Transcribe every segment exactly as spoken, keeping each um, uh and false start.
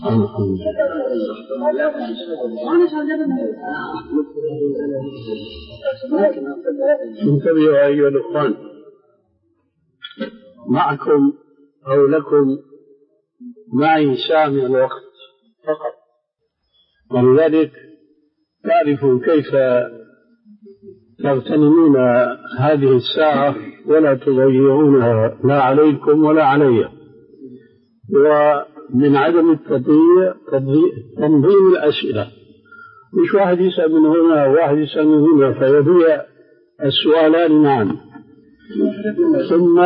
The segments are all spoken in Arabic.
انتبهوا أيها الأخوان، معكم أو لكم معي ساعة من الوقت فقط، ولذلك تعرفوا كيف تغتنمون هذه الساعة ولا تضيعونها لا عليكم ولا علي. ومن عدم التضييع تنظيم الأسئلة، مش واحد يسأل من هنا وواحد يسأل من هنا فيضيع السؤالان معا. ثم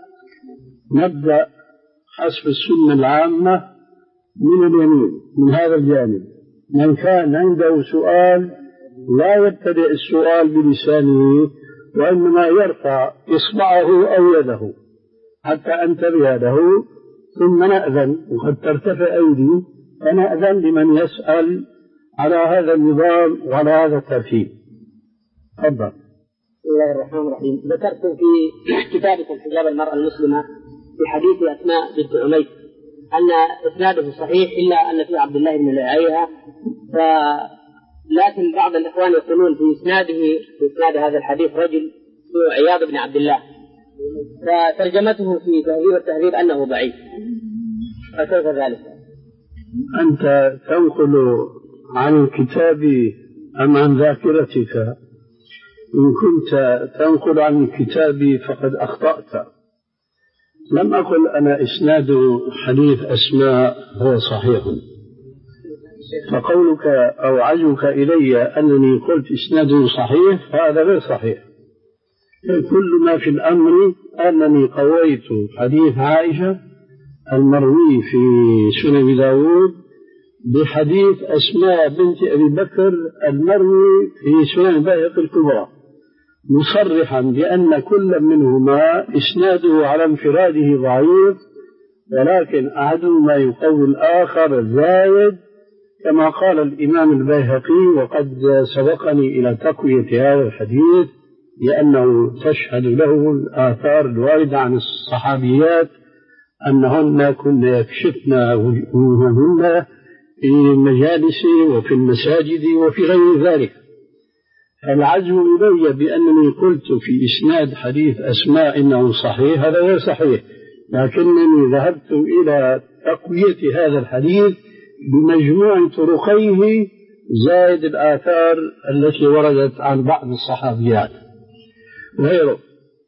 نبدأ حسب السنة العامة من اليمين من هذا الجانب، من كان عنده سؤال لا يبتدئ السؤال بلسانه وإنما يرفع إصبعه أو يده حتى أنتبه له، ثم نأذن وقد ترتفع أيدي فنأذن لمن يسأل على هذا النظام وعلى هذا الترتيب. تفضل. بسم الله الرحمن الرحيم. ذكرتم في كتابكم حجاب المرأة المسلمة في حديث أسماء بنت عميس أن إسناده صحيح إلا أن في عبد الله بن لعيها، ف لكن بعض الإخوان يقولون في إسناده في إسناد هذا الحديث رجل هو عياض بن عبد الله، فترجمته في تهذيب التهذيب أنه ضعيف، فكيف ذلك؟ أنت تنقل عن الكتاب أم عن ذاكرتك؟ إن كنت تنقل عن الكتاب فقد أخطأت. لم أقل أنا إسناد حديث أسماء هو صحيح، فقولك أو عزوك إلي أنني قلت إسناده صحيح هذا غير صحيح. كل ما في الأمر أنني قويت حديث عائشة المروي في سنن داود بحديث أسماء بنت أبي بكر المروي في سنن البيهقي الكبرى، مصرحا بأن كل منهما إسناده على انفراده ضعيف، ولكن أحدهما يقوي الآخر زايد كما قال الإمام البيهقي، وقد سبقني إلى تقوية هذا الحديث لأنه تشهد له الآثار الواردة عن الصحابيات أنهن كن يكشفن وجوههن في المجالس وفي المساجد وفي غير ذلك. العزو إلي بأنني قلت في إسناد حديث أسماء إنه صحيح هذا غير صحيح، لكنني ذهبت إلى تقوية هذا الحديث بمجموع طرقيه زائد الآثار التي وردت عن بعض الصحابيات غيره.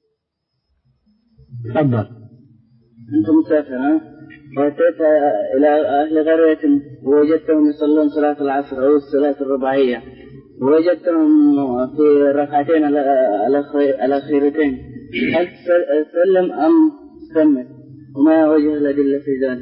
تفضل. أنت مسافر وأتيت إلى أهل قرية ووجدتهم يصلون صلاة العصر أو الصلاة الرباعية، ووجدتهم في ركعتين الأخيرتين، هل سلم أم كمل؟ وما وجه الأدلة في ذلك؟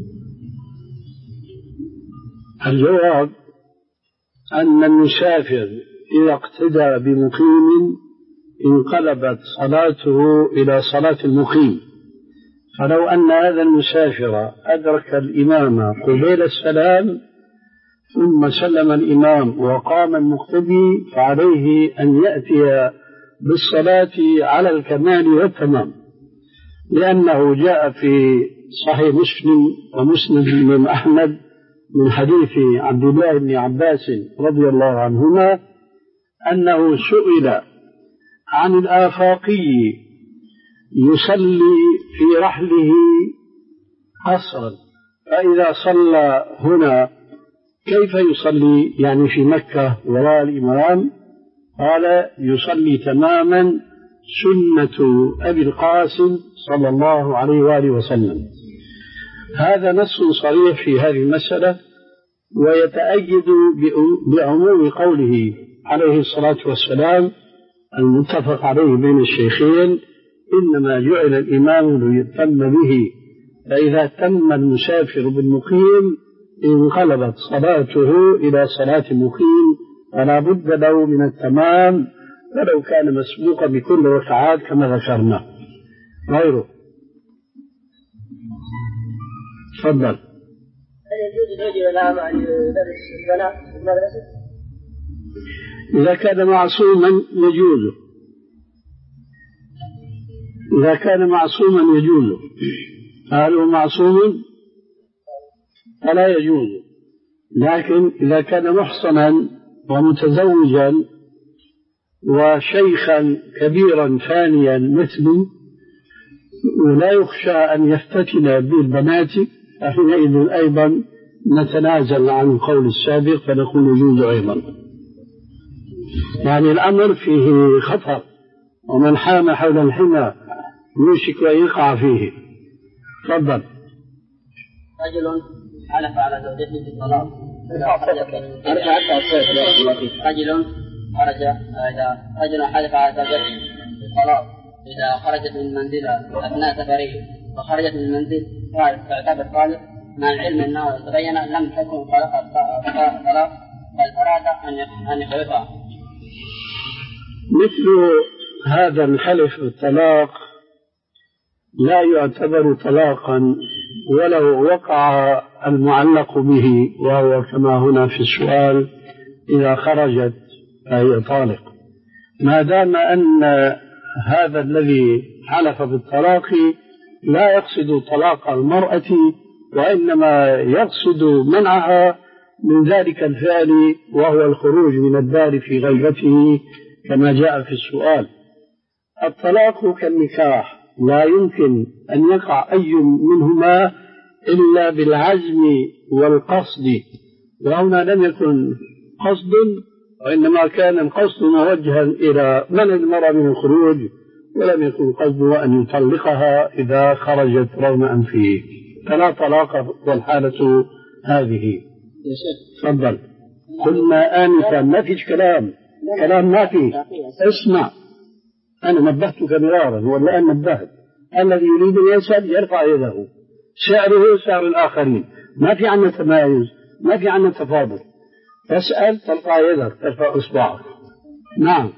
الجواب أن المسافر إذا اقتدى بمقيم انقلبت صلاته إلى صلاة المقيم، فلو أن هذا المسافر أدرك الإمام قبيل السلام ثم سلم الإمام وقام المقتدي فعليه أن يأتي بالصلاة على الكمال والتمام، لأنه جاء في صحيح مسلم ومسند الإمام أحمد من حديث عبد الله بن عباس رضي الله عنهما أنه سئل عن الآفاقي يصلي في رحله قصرا، فإذا صلى هنا كيف يصلي يعني في مكة وراء الإمام؟ قال يصلي تماما سنة أبي القاسم صلى الله عليه وآله وسلم. هذا نص صريح في هذه المسألة، ويتأيد بعموم قوله عليه الصلاة والسلام المتفق عليه بين الشيخين: إنما جعل الإمام ليتم به، فإذا تم المسافر بالمقيم انقلبت صلاته إلى صلاة المقيم، فلا بد له من التمام ولو كان مسبوقا بكل ركعات كما ذكرنا. غيره. تفضل. هل يجوز الرجل الأعمى أن يدرس البنات في المدرسة؟ إذا كان معصوما يجوز، إذا كان معصوما يجوز. هل هو معصوم؟ فلا يجوز. لكن إذا كان محصنا ومتزوجا وشيخا كبيرا فانيا مثله ولا يخشى أن يفتتن بالبنات فحينئذ أيضا نتنازل عن القول السابق فنقول يجوز أيضا. يعني الأمر فيه خطر، ومن حام حول الحمى يوشك أن يقع فيه. تفضل. رجل حلف على زوجته بالطلاق رجل خرج إذا رجل حلف على زوجته بالطلاق إذا خرجت من منزلها أثناء سفره وخرجت من المنزل فاعتبر طالق مع العلم أنه تبين لم تكن طلاق بل أراد أن يخلفها. مثل هذا الحلف بالطلاق لا يعتبر طلاقا ولو وقع المعلق به، وهو كما هنا في السؤال إذا خرجت فهي طالق، ما دام أن هذا الذي حلف بالطلاق لا يقصد طلاق المرأة وإنما يقصد منعها من ذلك الفعل وهو الخروج من الدار في غيبته كما جاء في السؤال. الطلاق كالنكاح لا يمكن أن يقع أي منهما إلا بالعزم والقصد، وهنا لم يكن قصد وإنما كان القصد موجها إلى منع المرأة من الخروج، ولم يكن قصده أن يطلقها إذا خرجت رغم أنفه، فلا طلاق والحالة هذه. تفضل. قلنا آنفا ما فيش كلام، كلام ما فيه. اسمع، أنا نبهتك مرارا والآن نبهت. الذي يريد أن يسأل يرفع يده، سعره سعر الآخرين، ما في عنا تمايز، ما في عنا تفاضل. تسأل ترفع يدك، ترفع إصبعك. نعم.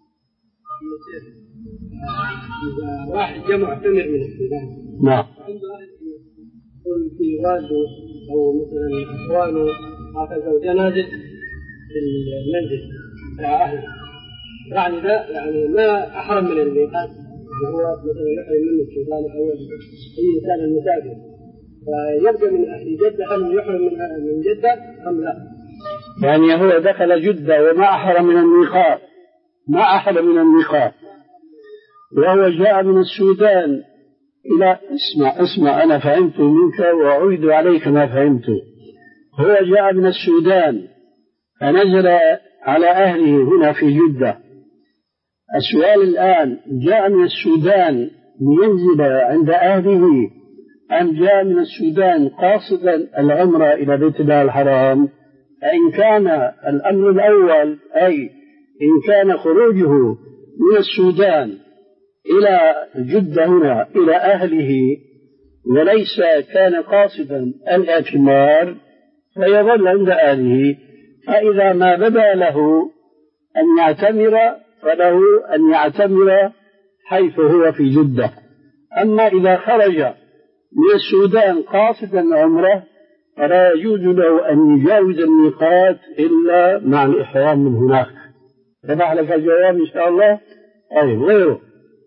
واحد جمع تمر من السودان. نعم. يكون في والده أو مثلا إخوانه هكذا جنازة في المنزل مع أهله، يعني ذا يعني ما أحرم من الميقات اللي هو مثلا يحرم منه السودان أو أي إنسان المسافر، فيبدأ من أهل جدة هل يحرم من جدة أم لا؟ يعني هو دخل جدة وما أحرم من الميقات، ما أحرم من الميقات، وهو جاء من السودان إلى اسمع اسمع أنا فهمت منك وأعيد عليك ما فهمته. هو جاء من السودان فنزل على أهله هنا في جدة. السؤال الآن، جاء من السودان لينزل عند أهله أم جاء من السودان قاصدا العمرة إلى بيت الله الحرام؟ فإن كان الأمر الأول أي إن كان خروجه من السودان إلى جدة هنا إلى أهله وليس كان قاصدا الاعتمار فيظل عند أهله، فإذا ما بدا له أن يعتمر فله أن يعتمر حيث هو في جدة. أما إذا خرج من السودان قاصدا العمرة فلا يجوز له أن يجاوز الميقات إلا مع الإحرام من هناك. تبع لك الجواب إن شاء الله. أي غيره.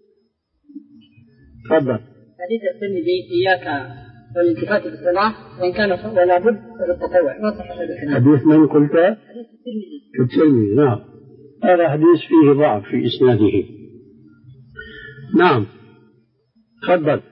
تفضل. حديث الترمذي إياك والالتفات بالصلاة وإن كان ولا بد للتطوع، ما صح الحديث؟ حديث من قلت؟ حديث الترمذي. الترمذي نعم، هذا حديث فيه ضعف في إسناده. نعم. تفضل.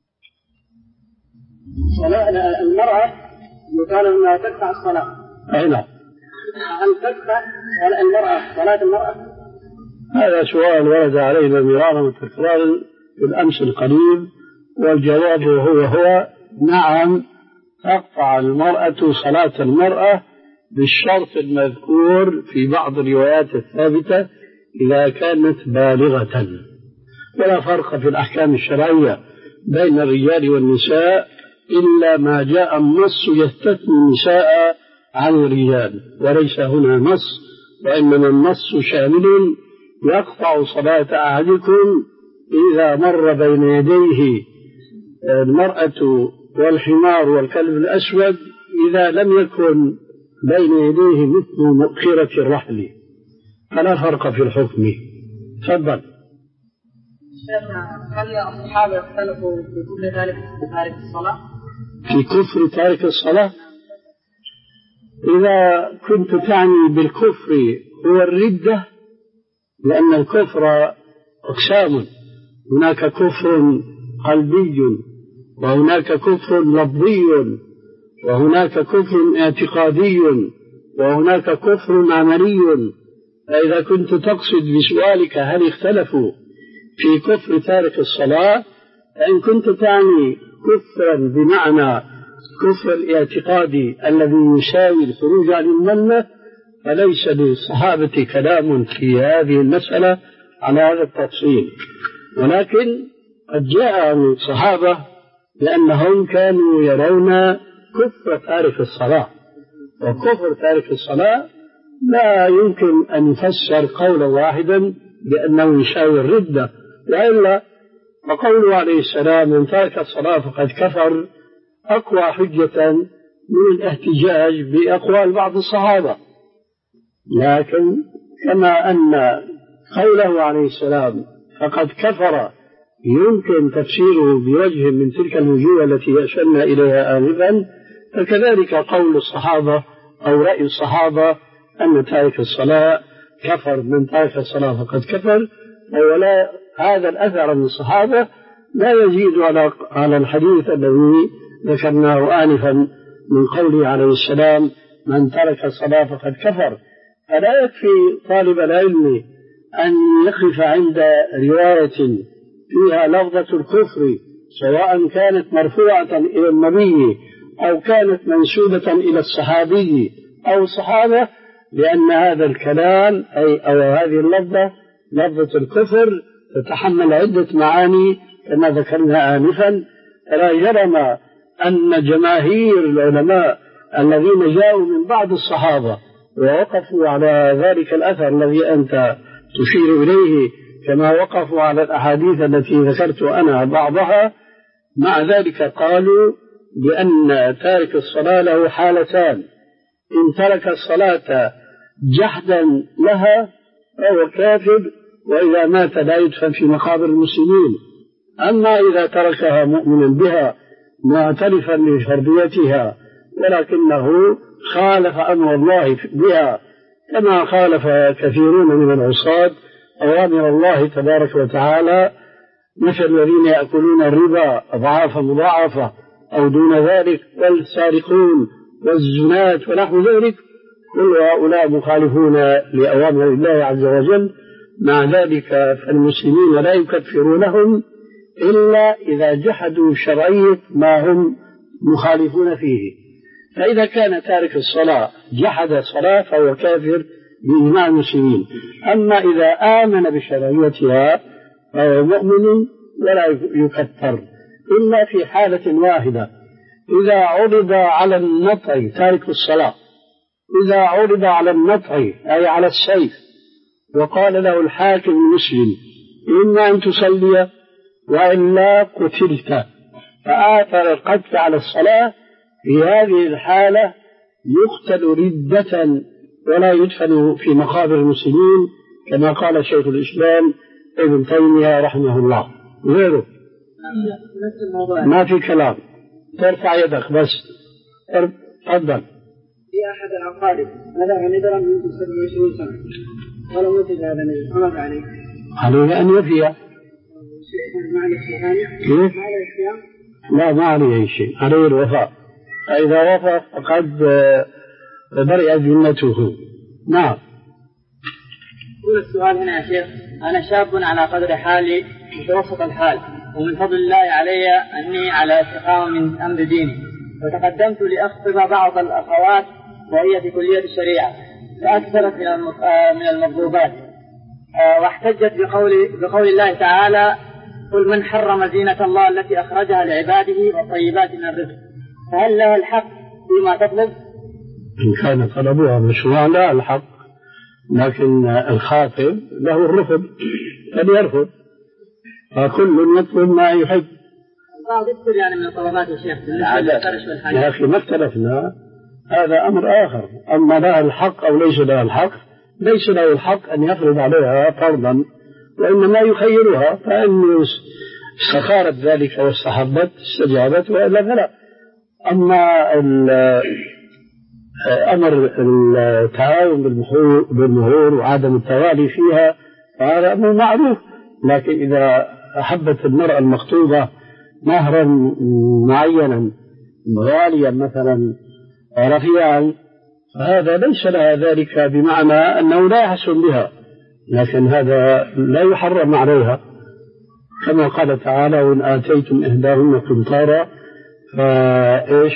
صلاة المرأة يقال أنها تقطع الصلاة. أي نعم. هل تقطع المرأة صلاة المرأة؟ هذا سؤال ورد علينا مرارا وتكرارا في الأمس القريب، والجواب هو هو نعم، تقطع المرأة صلاة المرأة بالشرط المذكور في بعض الروايات الثابتة إذا كانت بالغة. ولا فرق في الأحكام الشرعية بين الرجال والنساء إلا ما جاء النص يستثني النساء عن الرجال، وليس هنا نص وإنما النص شامل يقطع صلاة أحدكم إذا مر بين يديه المرأة والحمار والكلب الأسود إذا لم يكن بين يديه مثل مؤخرة الرحل، فلا فرق في الحكم. تفضل. شيخنا، هل الصحابة اختلفوا في كفر تارك تارك الصلاة؟ في كفر تارك الصلاة؟ إذا كنت تعني بالكفر هو الردة، لأن الكفر أقسام، هناك كفر قلبي وهناك كفر لفظي وهناك كفر اعتقادي وهناك كفر عملي. فإذا كنت تقصد بسؤالك هل اختلفوا في كفر تارك الصلاة، فإن كنت تعني كفرا بمعنى كفر الاعتقاد الذي يساوي الخروج عن الملة، فليس للصحابة كلام في هذه المسألة على هذا التفصيل. ولكن قد جاء عن الصحابة بأنهم كانوا يرون كفر تارك الصلاة، وكفر تارك الصلاة لا يمكن أن يفسر قولا واحدا بأنه يساوي الردة، وإلا فقوله عليه السلام من ترك الصلاة فقد كفر أقوى حجة من الاحتجاج بأقوال بعض الصحابة. لكن كما أن قوله عليه السلام فقد كفر يمكن تفسيره بوجه من تلك الوجوه التي أشرنا إليها آنفا، فكذلك قول الصحابة أو رأي الصحابة أن تارك الصلاة كفر، من تارك الصلاة فقد كفر، ولا هذا الأثر من الصحابة لا يزيد على على الحديث الذي ذكرناه آنفا من قوله عليه السلام من ترك الصلاة فقد كفر. فلا يكفي طالب العلم أن يقف عند رواية فيها لفظة الكفر سواء كانت مرفوعة إلى النبي أو كانت منسوبة إلى الصحابي أو الصحابة، لأن هذا الكلام أي أو هذه اللفظة لفظة الكفر تتحمل عدة معاني كما ذكرنا آنفا. فلا جرم أن جماهير العلماء الذين جاءوا من بعض الصحابة ووقفوا على ذلك الأثر الذي أنت تشير إليه كما وقفوا على الأحاديث التي ذكرت أنا بعضها، مع ذلك قالوا بأن تارك الصلاة له حالتان: إن ترك الصلاة جحدا لها فهو كافر، وإذا مات لا يدفن في مقابر المسلمين. أما إذا تركها مؤمنا بها معترفا بفرضيتها ولكنه خالف أمر الله بها، كما خالف كثيرون من العصاة أوامر الله تبارك وتعالى، مثل الذين يأكلون الربا أضعافا مضاعفة أو دون ذلك، والسارقون والزنات ونحو ذلك، كل هؤلاء مخالفون لأوامر الله عز وجل. مع ذلك فالمسلمين لا يكفرونهم إلا إذا جحدوا شرعية ما هم مخالفون فيه. فإذا كان تارك الصلاة جحد الصلاة فهو كافر بإجماع المسلمين. أما إذا آمن بشرعيتها فهو مؤمن ولا يكفر إلا في حالة واحدة: إذا عرض على النطع تارك الصلاة، إذا عرض على النطع أي على السيف وقال له الحاكم المسلم إما أن تصلي وإلا قتلت، فآثر القتل على الصلاة، في هذه الحالة يقتل ردة ولا يدفن في مقابر المسلمين كما قال شيخ الإسلام ابن تيمية رحمه الله. غيره ما في كلام، ترفع يدك بس. تفضل. في أحد العقارب هذا ندرا من سبع وعشرين سنة ولم يجد هذا النبي، فماذا عليه؟ عليه أن يفي. كيف؟ لا، ما عليه شيء، عليه الوفاء. فإذا وفى فقد برئ ذمته. نعم. يقول السؤال هنا يا شيخ: أنا شاب على قدر حالي متوسط الحال، ومن فضل الله علي أني على استقامة من أمر ديني، وتقدمت لأخطب بعض الأخوات وهي في كلية الشريعة فأكثرت من المطلوبات، واحتجت بقول, بقول الله تعالى: قل من حرم زينة الله التي أخرجها لعباده والطيبات من الرزق، فهل لها الحق فيما تطلب؟ إن كان طلبها مشروع لا الحق، لكن الخاطب له الرفض فليرفض، فكل يطلب ما يحب. بعض يكثر يعني من الطلبات يا شيخ يا أخي ما اختلفنا، هذا أمر آخر. أما لها الحق أو ليس لها الحق، ليس له الحق أن يفرض عليها فرضا، وإنما يخيرها، فإن استخارت ذلك واستحبت استجابت وإلا فلا. أما أمر التعاون بالمهور وعدم التوالي فيها فهذا أمر معروف، لكن إذا أحبت المرأة المخطوبة مهرا معينا غاليا مثلا رفيعا فهذا ليس لها ذلك بمعنى أنه لا يحسن بها، لكن هذا لا يحرم عليها، كما قال تعالى: وإن آتيتم إحداهن قنطارا فإيش؟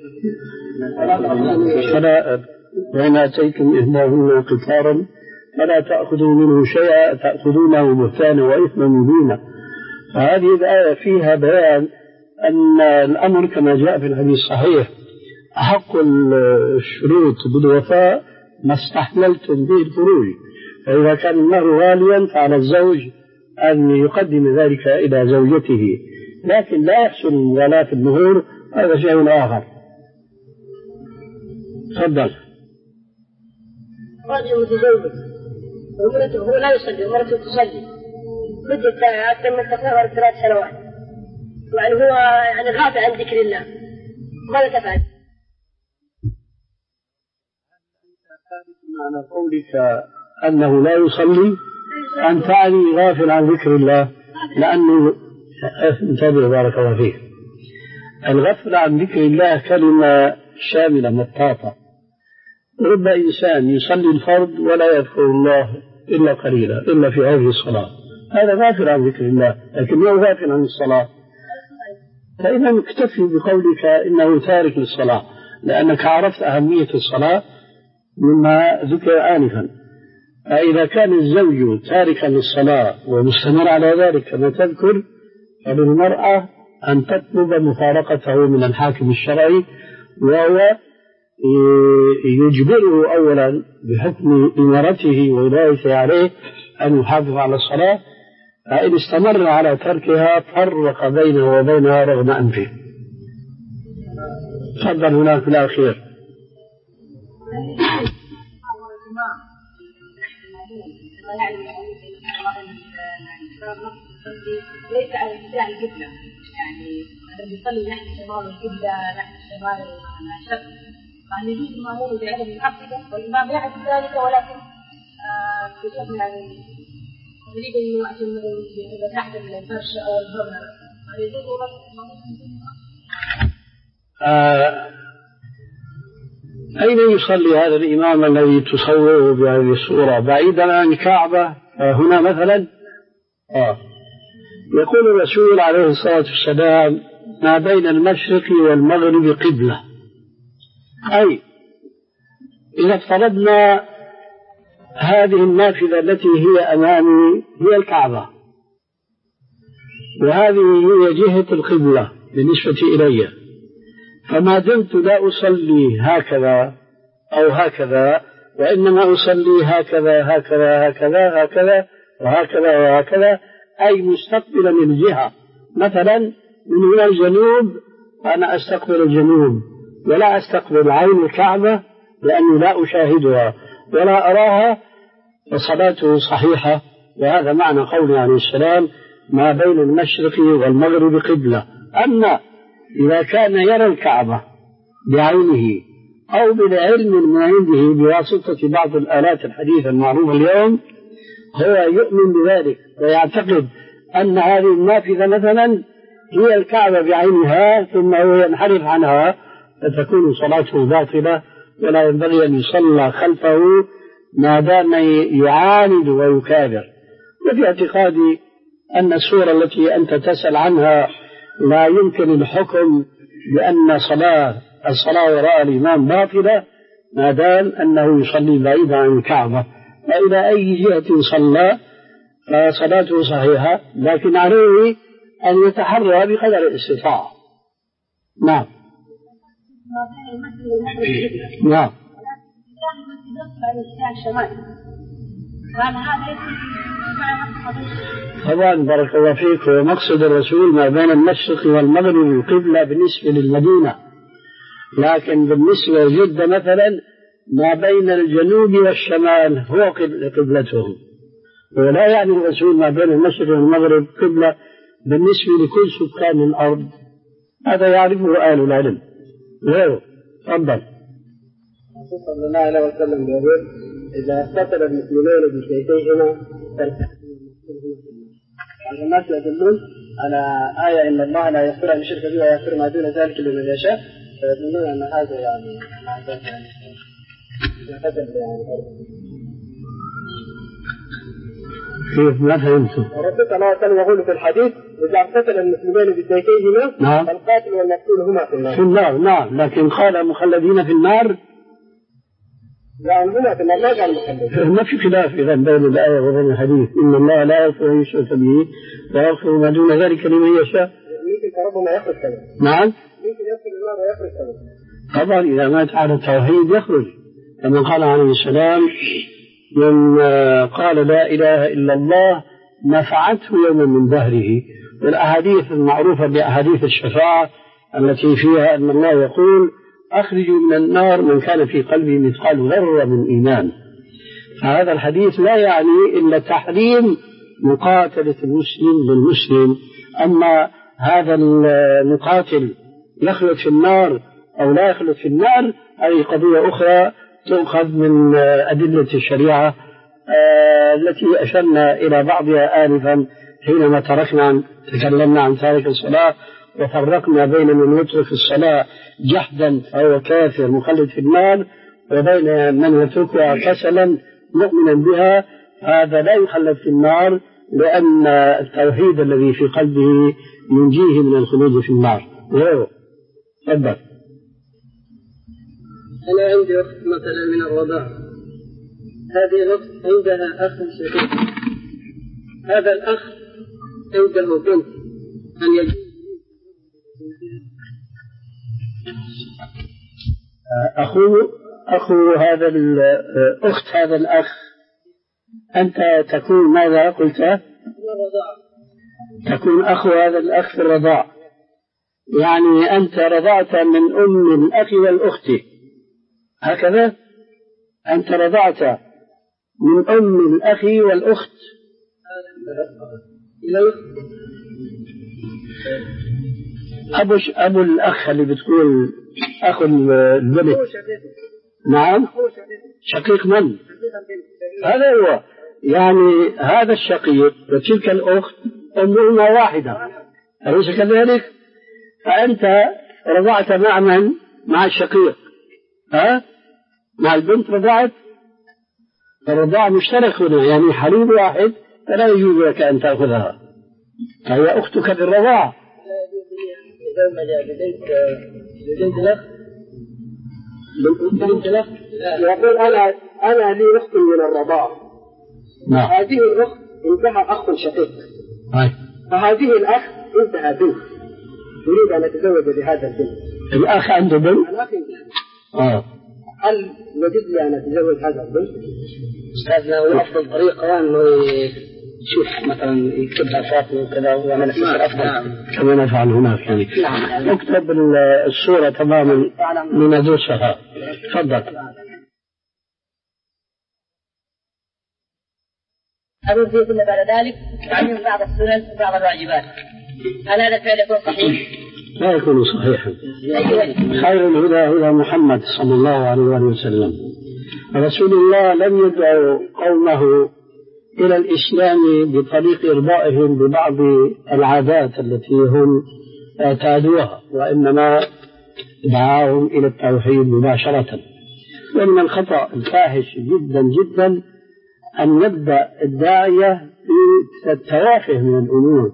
فلا وإن آتيتم إحداهن قنطارا فلا تأخذوا منه شيئا تأخذونه بهتانا وإثما مبينا. فهذه الآية فيها بيان أن الأمر كما جاء في الحديث الصحيح: أحق الشروط بالوفاء ما استحللتم به الفروج، فإذا كان المهر غاليا فعلى الزوج أن يقدم ذلك إلى زوجته، لكن لا يحسن المغالاة في المهور، هذا شيء آخر. تفضل. رجل متزوج ومرته هو لا يصلي ومرته تصلي مدة أكثر من تقريبا ثلاث سنوات، يعني هو يعني غافل عن ذكر الله، ماذا تفعل؟ معنى قولك أنه لا يصلي أن تعني غافل عن ذكر الله، لأنه انتبه بارك الله فيك، الغفل عن ذكر الله كلمة شاملة مطاطة. رب إنسان يصلي الفرض ولا يذكر الله إلا قليلا إلا في هذه الصلاة، هذا غافل عن ذكر الله لكنه غافل عن الصلاة، فإذا نكتفي بقولك إنه تارك للصلاة، لأنك عرفت أهمية الصلاة مما ذكر آنفا. فإذا كان الزوج تاركا للصلاة ومستمر على ذلك كما تذكر، فللمرأة أن تطلب مفارقته من الحاكم الشرعي، وهو يجبره أولا بحكم إمارته وولايته عليه أن يحافظ على الصلاة، فإن استمر على تركها فرق بينه وبينها رغم أنفه. تفضل هناك في الأخير. ليس على اتجاه القبلة، يعني الذي يصلي نحو شمال القبلة نحو شمال الشرق، يعني يجوز المأموم بعدم العقيدة والإمام يعرف ذلك، ولكن بشكل يعني يريد إنه عشان إذا تحت الفرش أو البرنر يجوز رفع المأموم. أين يصلي هذا الإمام الذي تصوره بهذه الصورة بعيدا عن الكعبة هنا مثلا؟ آه. يقول الرسول عليه الصلاة والسلام: ما بين المشرق والمغرب قبلة، أي إذا افترضنا هذه النافذة التي هي أمامي هي الكعبة، وهذه هي جهة القبلة بالنسبة إلي، فما دمت لا أصلي هكذا أو هكذا، وإنما أصلي هكذا هكذا هكذا هكذا وهكذا وهكذا، أي مستقبلا الجهة، مثلا من هنا الجنوب أنا أستقبل الجنوب ولا أستقبل عين الكعبة لأني لا أشاهدها ولا أراها، فصلاته صحيحة. وهذا معنى قوله عليه السلام: ما بين المشرق والمغرب قبلة. أما إذا كان يرى الكعبة بعينه أو بالعلم من عنده بواسطة بعض الآلات الحديثة المعروفة اليوم، هو يؤمن بذلك ويعتقد أن هذه النافذة مثلا هي الكعبة بعينها، ثم هو ينحرف عنها، فتكون صلاته باطلة، ولا ينبغي أن يصلى خلفه ما دام يعاند ويكابر. وفي اعتقادي أن السورة التي أنت تسأل عنها لا يمكن الحكم بأن صلاة الصلاة وراء الإمام باطلة ما دام أنه يصلي بعيدا عن الكعبة، فإلى أي جهة صلى فصلاته صحيحة، لكن عليه أن يتحرى بقدر الاستطاعة. نعم نعم طبعا بارك الله فيك. ومقصد الرسول ما بين المشرق والمغرب القبلة بالنسبة للمدينة، لكن بالنسبة لجدة مثلا ما بين الجنوب والشمال هو قبلتهم، ولا يعني الرسول ما بين المشرق والمغرب قبلة بالنسبة لكل سكان الأرض، هذا يعرفه أهل العلم غيره. تفضل. الرسول صلى الله عليه وسلم يقول إذا اقتتل المسلمين بسيفيهما فارتكبوا الناس يدلون على آية إن الله لا يغفر أن يشرك به ويغفر ما دون ذلك لمن يشاء، فيظنون أن هذا يعني هذا يعني قتل يعني. كيف ما فهمت؟ الرسول صلى الله عليه وسلم يقول في الحديث إذا اقتتل المسلمين بسيفيهما نعم فالقاتل والمقتول هما في النار. في النار نعم، لكن قال مخلدين في النار. يعني هما في النار ما قال مخلدين. ما في خلاف إذا بين الآية وبين الحديث، إن الله لا يغفر أن يشرك به ويغفر ما دون ذلك لمن يشاء. ممكن ربما يخرج كذا. نعم. ممكن يدخل النار ويخرج كذا. طبعا إذا مات على التوحيد يخرج، كما قال عليه السلام من قال لا إله إلا الله نفعته يوما من دهره. والأحاديث المعروفة بأحاديث الشفاعة التي فيها أن الله يقول أخرجوا من النار من كان في قلبه مثقال ذرة من إيمان. فهذا الحديث لا يعني إلا تحريم مقاتلة المسلم بالمسلم، أما هذا المقاتل يخلد في النار أو لا يخلد في النار هذه قضية أخرى تؤخذ من أدلة الشريعة التي أشرنا إلى بعضها آنفا حينما تركنا تكلمنا عن تارك الصلاة وفرقنا بين من يترك الصلاة جحدا فهو كافر مخلد في النار، وبين من يتركها كسلا مؤمنا بها هذا لا يخلد في النار، لأن التوحيد الذي في قلبه ينجيه من الخلود في النار. تفضل. أنا عندي أخت مثلا من الرضاعة، هذه الأخت عندها أخ شقيق، هذا الأخ عنده بنت أن يجوز أخو أخو هذا الأخت هذا الأخ أنت تكون ماذا قلت؟ الرضاعة. تكون أخو هذا الأخ في الرضاع، يعني أنت رضعت من أم الأخ والأخت هكذا؟ أنت رضعت من أم الأخ والأخت أبو أبو الأخ اللي بتقول أخو البنت. نعم شقيق من؟ هذا هو، يعني هذا الشقيق وتلك الأخت أمهما واحدة أليس كذلك؟ فأنت رضعت مع من؟ مع الشقيق، ها؟ مع البنت رضعت، الرضاع مشترك هنا يعني حليب واحد فلا يجوز لك أن تأخذها، فهي أختك بالرضاعة. يقول أنا أنا لي أخت من الرضاعة. نعم. هذه الأخت انتهى أخ شقيق. هاي. فهذه الأخ انتهى بنت يريد أن يتزوج بهذا البنت. الأخ عنده بنت؟ الأخ آه. هل وجد لي أن أتزوج هذا البنت؟ أستاذنا هو أفضل طريقة أنه يشوف مثلا يكتبها فاطمة وكذا ويعمل السفر أفضل كما نفعل هناك يعني. نعم. اكتب الصورة تماما من أدوسها. تفضل. أقول فيه ثم بعد ذلك تعليم بعض السنن وبعض الواجبات، هل هذا الفعل يكون صحيح؟ لا يكون صحيحا. خير الهدى هدى محمد صلى الله عليه وآله وسلم. رسول الله لم يدعو قومه إلى الإسلام بطريق إرضائهم ببعض العادات التي هم اعتادوها، وإنما دعاهم إلى التوحيد مباشرة. ومن الخطأ الفاحش جدا جدا أن نبدأ الداعية في التوافه من الأمور،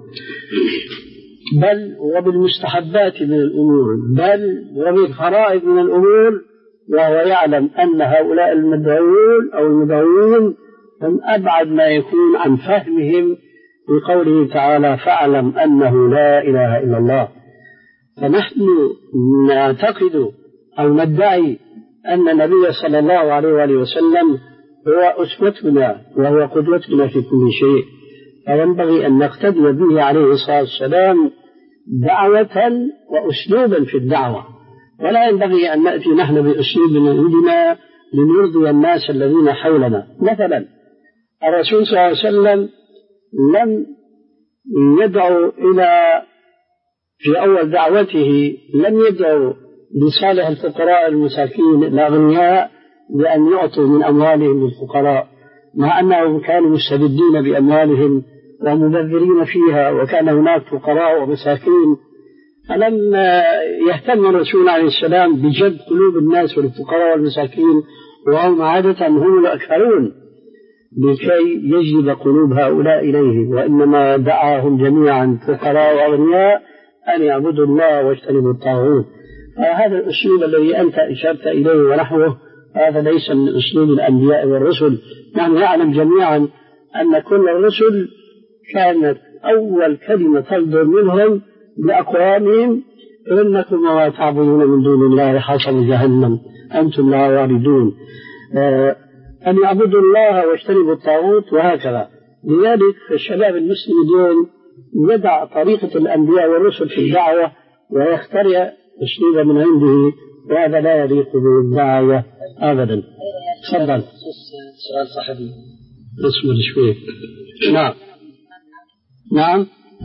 بل وبالمستحبات من الأمور، بل وبالفرائض من الأمور، وهو يعلم أن هؤلاء المدعوون أو المدعوين هم أبعد ما يكون عن فهمهم بقوله تعالى فاعلم أنه لا إله إلا الله. فنحن نعتقد أو ندعي أن النبي صلى الله عليه وآله وسلم هو أسوتنا وهو قدوتنا في كل شيء، فينبغي أن نقتدي به عليه الصلاة والسلام دعوة وأسلوبا في الدعوة، ولا ينبغي أن نأتي نحن بأسلوب من عندنا لنرضي الناس الذين حولنا. مثلا الرسول صلى الله عليه وسلم لم يدعو إلى في أول دعوته لم يدعو بصالح الفقراء المساكين الأغنياء بأن يعطوا من أموالهم للفقراء، مع أنهم كانوا مستبدين بأموالهم ومبذرين فيها، وكان هناك فقراء ومساكين. فلم يهتم الرسول عليه السلام بجذب قلوب الناس والفقراء والمساكين، وهم عادة هم الأكثرون، لكي يجذب قلوب هؤلاء إليه، وإنما دعاهم جميعا فقراء وأغنياء أن يعبدوا الله واجتنبوا الطاغوت. فهذا الأسلوب الذي أنت أشرت إليه ونحوه هذا ليس من أسلوب الأنبياء والرسل. نحن نعلم جميعا أن كل الرسل كانت أول كلمة تصدر منهم لأقوامهم إنكم وما تعبدون من دون الله حصب جهنم أنتم لا واردون، آه أن يعبدوا الله واجتنبوا الطاغوت وهكذا. لذلك الشباب المسلم اليوم يدع طريقة الأنبياء والرسل في الدعوة ويخترع أسلوبا من عنده، وهذا لا يليق بالدعوة أبدا. تفضل. سؤال صحفي. اصبر شوي. نعم نعم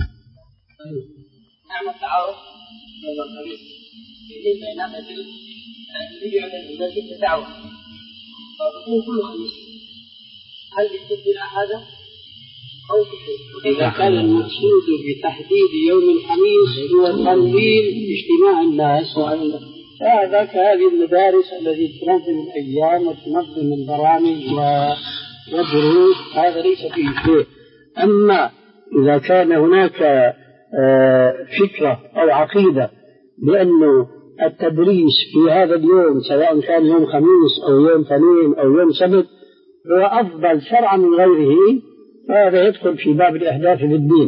نعم التعارف يوم الخميس بالنسبة لناس الجلد يجي عند المسجد الدعوة فتكون كل خميس، هل يستبدل هذا أو شيء؟ إذا كان المقصود بتحديد يوم الخميس هو تنظيم اجتماع الناس هذا كهذه المدارس التي تنظم الأيام وتنظم البرامج والدروس، هذا ليس فيه شيء. أما إذا كان هناك فكرة أو عقيدة بأنه التدريس في هذا اليوم سواء كان يوم خميس أو يوم اثنين أو يوم سبت هو أفضل شرعا من غيره، فهذا يدخل في باب الإحداث في الدين.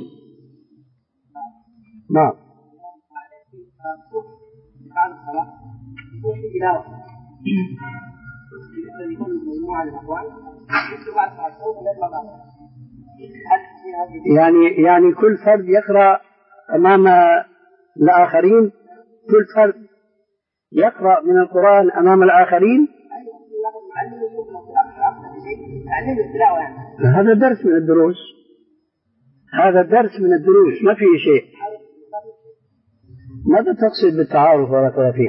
نعم. يعني يعني كل فرد يقرأ أمام الآخرين، كل فرد يقرأ من القرآن أمام الآخرين. هذا درس من الدروس، هذا درس من الدروس ما فيه شيء. ماذا تقصد بالتعارف ولا فيه؟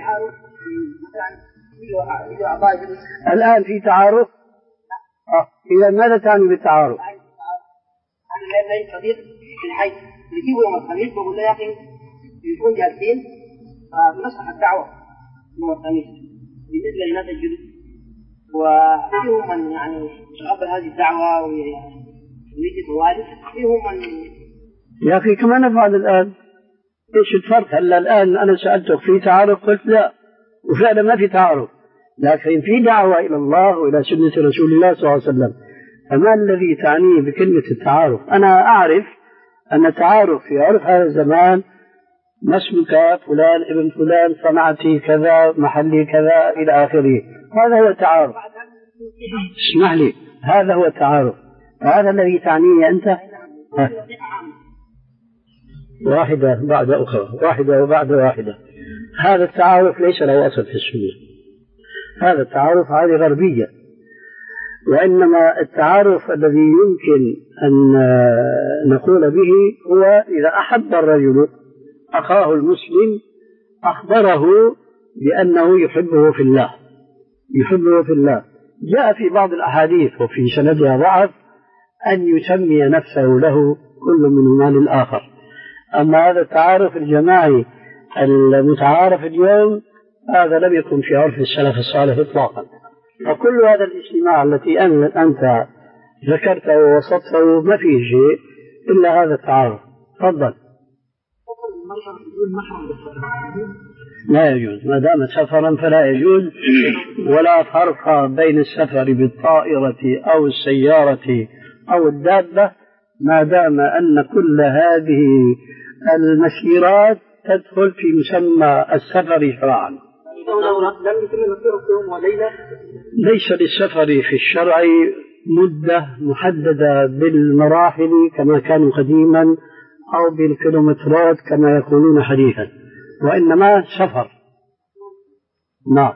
الآن في تعارف؟ آه. إذا ماذا تعني بالتعارف؟ أنا لي صديق في الحي يجيبوا يوم الخميس بقول له يا أخي يكون جالسين فنشرح الدعوة يوم الخميس بالنسبة لناس الجدد، وفيهم من يعني يتقبل هذه الدعوة ويجي طوالي، فيهم من يا أخي كما نفعل الآن. إيش الفرق؟ هلا الآن أنا سألتك في تعارف قلت لا، وفعلا ما في تعارف، لكن في دعوة إلى الله وإلى سنة رسول الله صلى الله عليه وسلم. فما الذي تعنيه بكلمة التعارف؟ أنا أعرف أن التعارف في عرف هذا الزمان ما اسمك فلان ابن فلان صنعتي كذا محلي كذا إلى آخره، هذا هو التعارف. اسمح لي، هذا هو التعارف، هذا الذي تعنيه أنت. ها. واحدة بعد أخرى، واحدة وبعد واحدة. هذا التعارف ليس له أصل في السنة، هذا التعارف هذه غربية، وإنما التعارف الذي يمكن أن نقول به هو إذا أحب الرجل أخاه المسلم أخبره بأنه يحبه في الله، يحبه في الله. جاء في بعض الأحاديث وفي سندها ضعف أن يسمي نفسه له كل منهما للآخر. أما هذا التعارف الجماعي المتعارف اليوم هذا لم يكن في عرف السلف الصالح إطلاقا. وكل هذا الاجتماع التي أنت ذكرته ووصفته ما فيه شيء إلا هذا التعارف. تفضل. لا يجوز ما دامت سفرا فلا يجوز، ولا فرق بين السفر بالطائرة أو السيارة أو الدابة ما دام أن كل هذه المسيرات تدخل في مسمى السفر شرعا. ليس للسفر في الشرع مدة محددة بالمراحل كما كانوا قديما أو بالكيلومترات كما يقولون حديثا، وإنما سفر. نعم.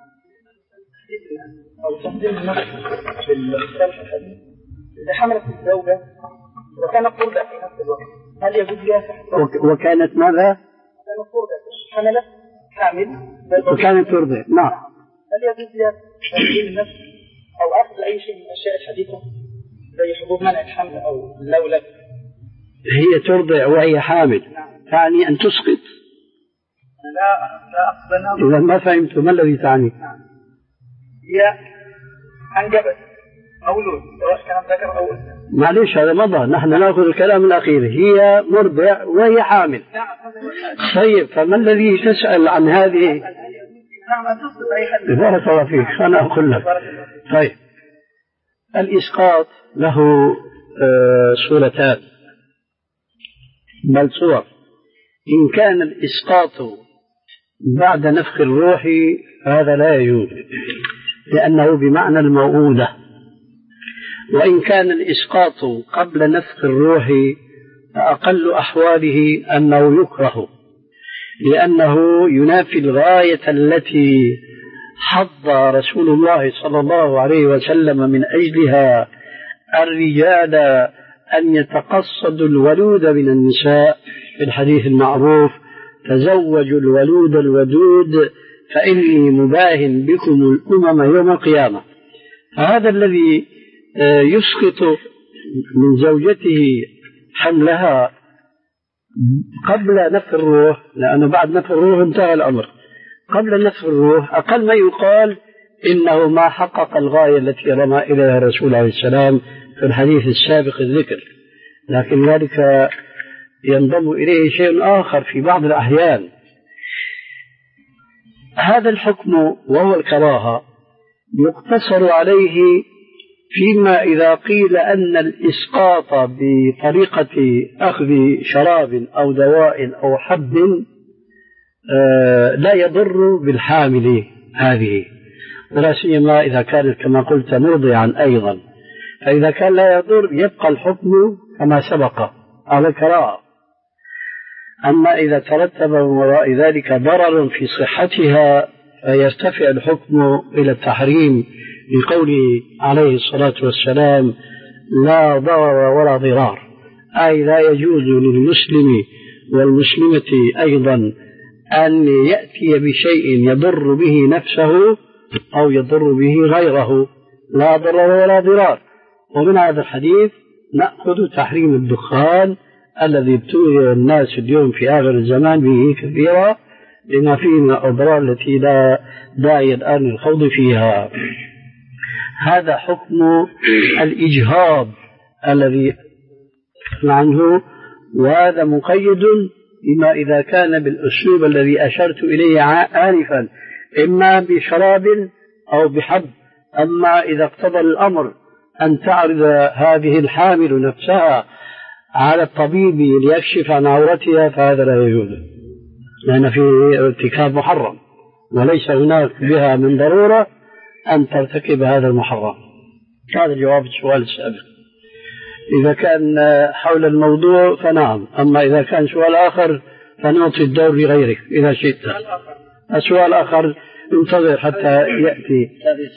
إذا حملت الزوجة وكانت قربة في نفس الوقت هل يجوز لها؟ وكانت ماذا؟ كانت قربة حملت حامل وكانت ترضع. نعم. هل يجوز لها تسجيل النفس أو أخذ أي شيء من الأشياء الحديثة زي حبوب منع الحمل أو اللولب؟ هي ترضع وهي حامل. نعم. تعني أن تسقط؟ لا لا أقصد. إذا ما فهمت ما الذي تعني؟ نعم. هي أنجبت مولود سواء كان ذكر أو أنثى. معليش هذا مضى، نحن نأخذ الكلام الأخير. هي مرضع وهي حامل. طيب فما الذي تسأل عن هذه؟ نعم تصل أي حد. بارك الله فيك. أنا أقول لك. طيب الإسقاط له آه صورتان بل صور. إن كان الإسقاط بعد نفخ الروح هذا لا يجوز لأنه بمعنى الموؤودة، وإن كان الإسقاط قبل نفخ الروح أقل أحواله أنه يكره لأنه ينافي الغاية التي حض رسول الله صلى الله عليه وسلم من أجلها الرجال أن يتقصدوا الولود من النساء في الحديث المعروف: تزوجوا الولود الودود فإني مباهن بكم الأمم يوم القيامة. فهذا الذي يسقط من زوجته حملها قبل نفخ الروح، لأنه بعد نفخ الروح انتهى الأمر، قبل نفخ الروح أقل ما يقال إنه ما حقق الغاية التي رمى إليها الرسول عليه السلام في الحديث السابق الذكر، لكن ذلك ينضم إليه شيء آخر في بعض الأحيان. هذا الحكم وهو الكراهة يقتصر عليه فيما إذا قيل أن الإسقاط بطريقة أخذ شراب أو دواء أو حب لا يضر بالحامل هذه، ولا سيما إذا كانت كما قلت مرضعا أيضا، فإذا كان لا يضر يبقى الحكم كما سبق على الكراهة. أما إذا ترتب من وراء ذلك ضرر في صحتها فيرتفع الحكم إلى التحريم لقوله عليه الصلاة والسلام: لا ضرر ولا ضرار، أي لا يجوز للمسلم والمسلمة أيضا أن يأتي بشيء يضر به نفسه أو يضر به غيره، لا ضرر ولا ضرار. ومن هذا الحديث نأخذ تحريم الدخان الذي ابتلي الناس اليوم في آخر الزمان به كثيرا لما فيه من الأضرار التي لا داعي الآن للخوض فيها. هذا حكم الإجهاض الذي عنه، وهذا مقيد بما إذا كان بالأسلوب الذي أشرت إليه آنفا، إما بشراب أو بحب. أما إذا اقتضى الأمر أن تعرض هذه الحامل نفسها على الطبيب ليكشف عن عورتها فهذا لا يجوز، لأن فيه ارتكاب محرم، وليس هناك بها من ضرورة أن ترتكب هذا المحرم. هذا جواب السؤال السابق. إذا كان حول الموضوع فنعم، أما إذا كان سؤال آخر فنعطي الدور لغيرك إذا شئت. السؤال آخر انتظر حتى يأتي.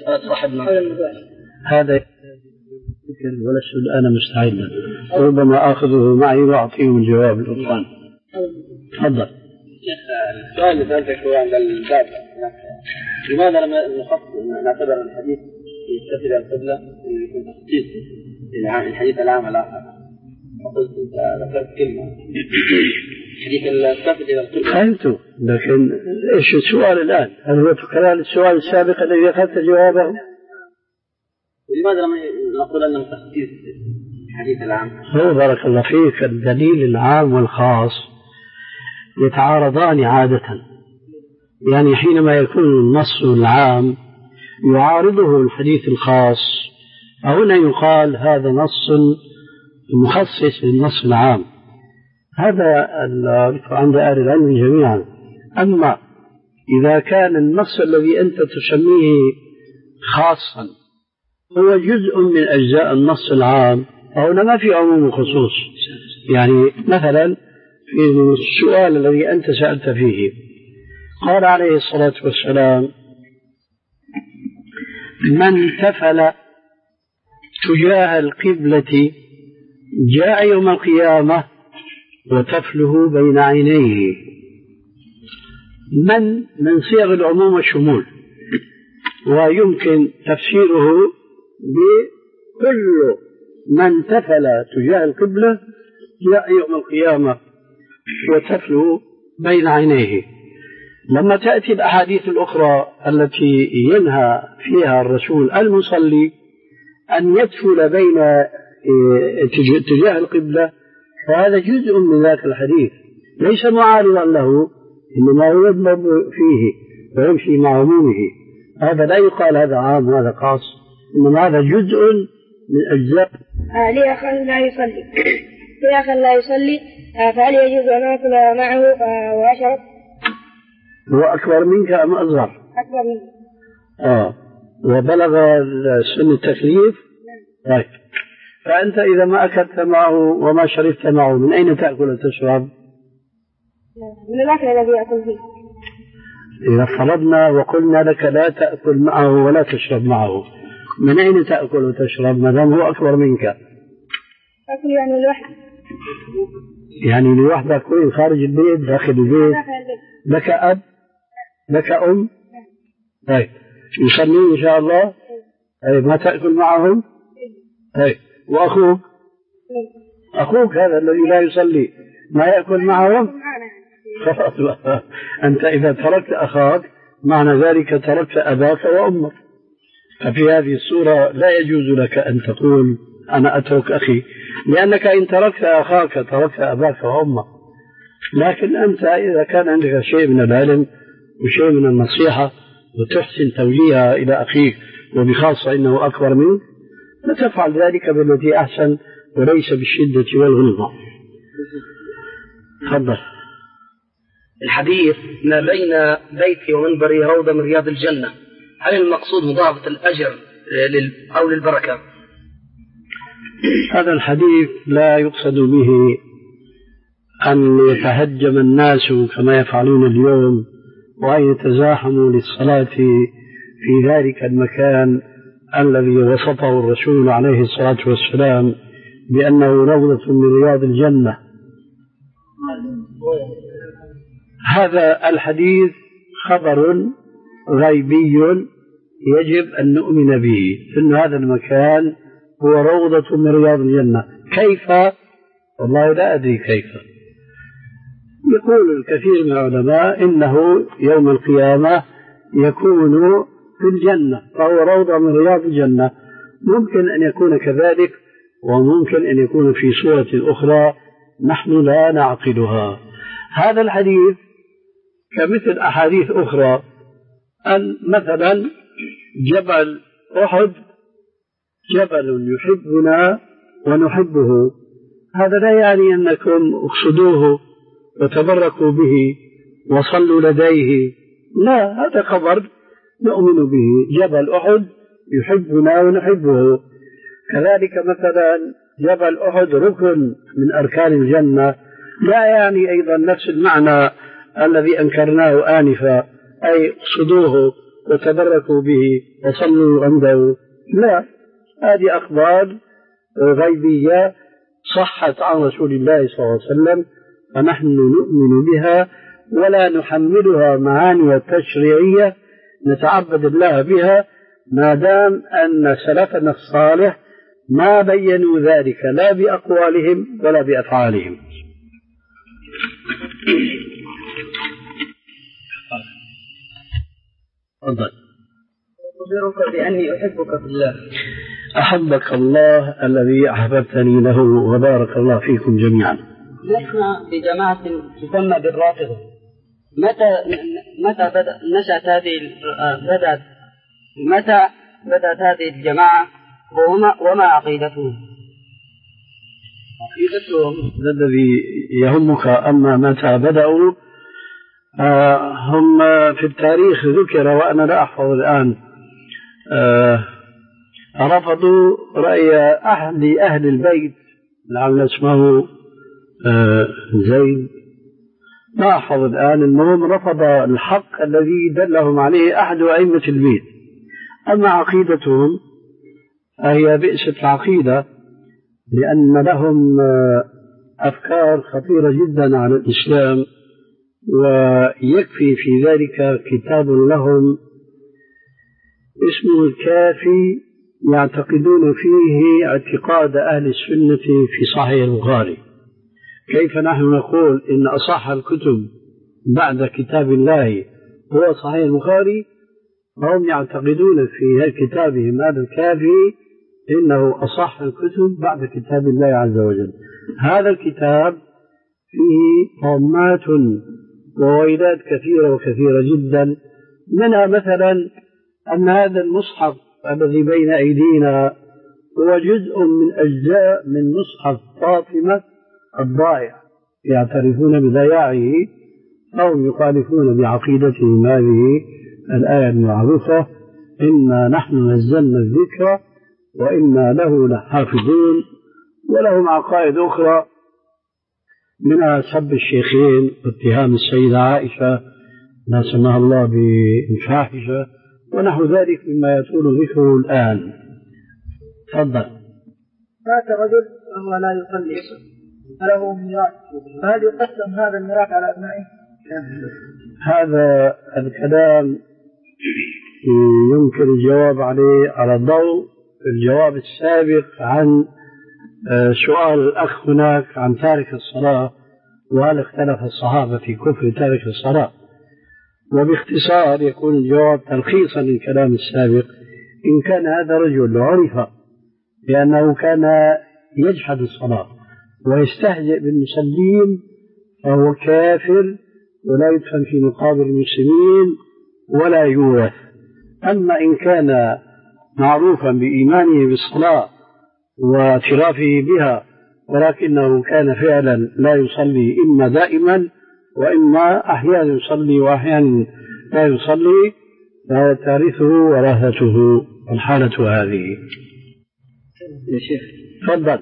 هذا ولست الآن مستعدا، ربما آخذه معي وأعطيه الجواب الأخوان. تفضل. السؤال اللي سألتك هو عند الباب، لماذا لم نعتبر الحديث يتسل القبلة يكون تخصيص الحديث العام الآخر؟ وقلت ذكرت كلمة حديث السافد إلى القبلة. فهمت، لكن إيش السؤال الآن؟ هل هو تكرار السؤال السابق الذي أخذت جوابه؟ ولماذا لم نقول أنه تخصيص الحديث العام؟ هو بارك الله فيك الدليل العام والخاص يتعارضان عادة، يعني حينما يكون النص العام يعارضه الحديث الخاص فهنا يقال هذا نص مخصص للنص العام. هذا عند أهل العلم جميعا. أما إذا كان النص الذي أنت تسميه خاصا هو جزء من أجزاء النص العام فهنا ما في عموم وخصوص. يعني مثلا في السؤال الذي أنت سألت فيه قال عليه الصلاة والسلام: من تفل تجاه القبلة جاء يوم القيامة وتفله بين عينيه. من من صيغ العموم والشمول، ويمكن تفسيره بكل من تفل تجاه القبلة جاء يوم القيامة وتفل بين عينيه. لما تأتي الأحاديث الأخرى التي ينهى فيها الرسول المصلي أن يتفل بين تجاه القبلة، فهذا جزء من ذاك الحديث ليس معارضا له، إنما يضرب فيه ويمشي مع عمومه. هذا لا يقال هذا عام وهذا خاص، إنما هذا جزء من أجزاء. آه لأخ لا يصلي لأخ لا يصلي آه فهل يجوز أن آكل معه آه وأشرب؟ هو أكبر منك أم أصغر؟ أكبر منك. آه وبلغ سن التكليف؟ طيب، فأنت إذا ما أكلت معه وما شربت معه من أين تأكل وتشرب؟ من الأكل الذي يأكل فيه. إذا فرضنا وقلنا لك لا تأكل معه ولا تشرب معه، من أين تأكل وتشرب ما دام هو أكبر منك؟ أكل يعني لوحدي. يعني لوحدك وين؟ خارج البيت داخل البيت؟ لك أب؟ لك أم؟ طيب يصلون إن شاء الله؟ طيب ما تأكل معهم؟ طيب وأخوك؟ أخوك هذا الذي لا يصلي ما يأكل معهم؟ خلاص أنت إذا تركت أخاك معنى ذلك تركت أباك وأمك. ففي هذه الصورة لا يجوز لك أن تقول أنا أترك أخي، لأنك إن تركت أخاك تركت أباك وأمك. لكن أنت إذا كان عندك شيء من العلم وشيء من النصيحة وتحسن توجيهها إلى أخيك وبخاصة إنه أكبر منك، فتفعل ذلك بالتي أحسن وليس بالشدة والغلظة. تفضل. الحديث ما بين بيتي ومنبري روضة من رياض الجنة، هل المقصود مضاعفة الأجر أو للبركة؟ هذا الحديث لا يقصد به أن يتهجم الناس كما يفعلون اليوم وأن يتزاحموا للصلاة في ذلك المكان الذي وصفه الرسول عليه الصلاة والسلام بأنه روضة من رياض الجنة. هذا الحديث خبر غيبي يجب أن نؤمن به، إن هذا المكان هو روضة من رياض الجنة. كيف؟ والله لا أدري كيف. يقول الكثير من العلماء إنه يوم القيامة يكون في الجنة فهو روضة من رياض الجنة. ممكن أن يكون كذلك وممكن أن يكون في صورة أخرى نحن لا نعقلها. هذا الحديث كمثل أحاديث أخرى أن مثلا جبل أحد جبل يحبنا ونحبه، هذا لا يعني أنكم اقصدوه وتبركوا به وصلوا لديه، لا، هذا خبر نؤمن به. جبل أحد يحبنا ونحبه. كذلك مثلا جبل أحد ركن من أركان الجنة، لا يعني أيضا نفس المعنى الذي أنكرناه آنفا، أي اقصدوه وتبركوا به وصلوا عنده، لا، هذه أخبار غيبية صحت عن رسول الله صلى الله عليه وسلم، فنحن نؤمن بها ولا نحملها معاني تشريعية نتعبد الله بها، ما دام أن سلفنا الصالح ما بينوا ذلك لا بأقوالهم ولا بأفعالهم. تفضل. أخبرك بأني أحبك في الله. أحبك الله الذي أحببتني له وبارك الله فيكم جميعا. نحن بجماعة تسمى بالرافضة. متى متى بدأ نشأت هذه بدأت متى بدأت هذه الجماعة وما وما عقيدتهم؟ عقيدتهم الذي يهمك، أما متى بدأوا آه هم في التاريخ ذكر وأنا لا أحفظ الآن. آه رفضوا رأي أهل أهل البيت لعل اسمه آه زيد، ما أحفظ الآن، المهم رفض الحق الذي دلهم عليه أحد أئمة البيت. أما عقيدتهم فهي بئست العقيدة، لأن لهم أفكار خطيرة جدا على الإسلام، ويكفي في ذلك كتاب لهم اسمه الكافي، يعتقدون فيه اعتقاد أهل السنة في صحيح البخاري. كيف نحن نقول إن أصح الكتب بعد كتاب الله هو صحيح البخاري، هم يعتقدون في كتابهم هذا الكافي إنه أصح الكتب بعد كتاب الله عز وجل. هذا الكتاب فيه طامات وويلات كثيرة وكثيرة جدا، منها مثلا أن هذا المصحف الذي بين أيدينا هو جزء من أجزاء من مصحف فاطمة الضائع، يعترفون بضياعه أو يخالفون بعقيدتهم هذه الآية المعروفة: إنا نحن نزلنا الذكر وإنا له لحافظون. ولهم عقائد أخرى منها سب الشيخين واتهام السيدة عائشة لا سمح الله بالفاحشة ونحو ذلك مما يطول ذكره الآن. تفضل. مات رجل وهو لا يصلي فله ميراث، فهل يقسم هذا الميراث على أبنائه؟ هذا الكلام يمكن الجواب عليه على ضوء الجواب السابق عن سؤال الأخ هناك عن تارك الصلاة، وهل اختلف الصحابة في كفر تارك الصلاة. وباختصار يكون الجواب تلخيصا للكلام السابق: إن كان هذا رجل عرف لأنه كان يجحد الصلاة ويستهزئ بالمصلين فهو كافر ولا يدفن في مقابر المسلمين ولا يورث. أما إن كان معروفا بإيمانه بالصلاة واعترافه بها ولكنه كان فعلا لا يصلي، إما دائما وإما أحيانا يصلي وأحيانا لا يصلي، فتارثه ورثته الحالة هذه. يا شيخ تفضل.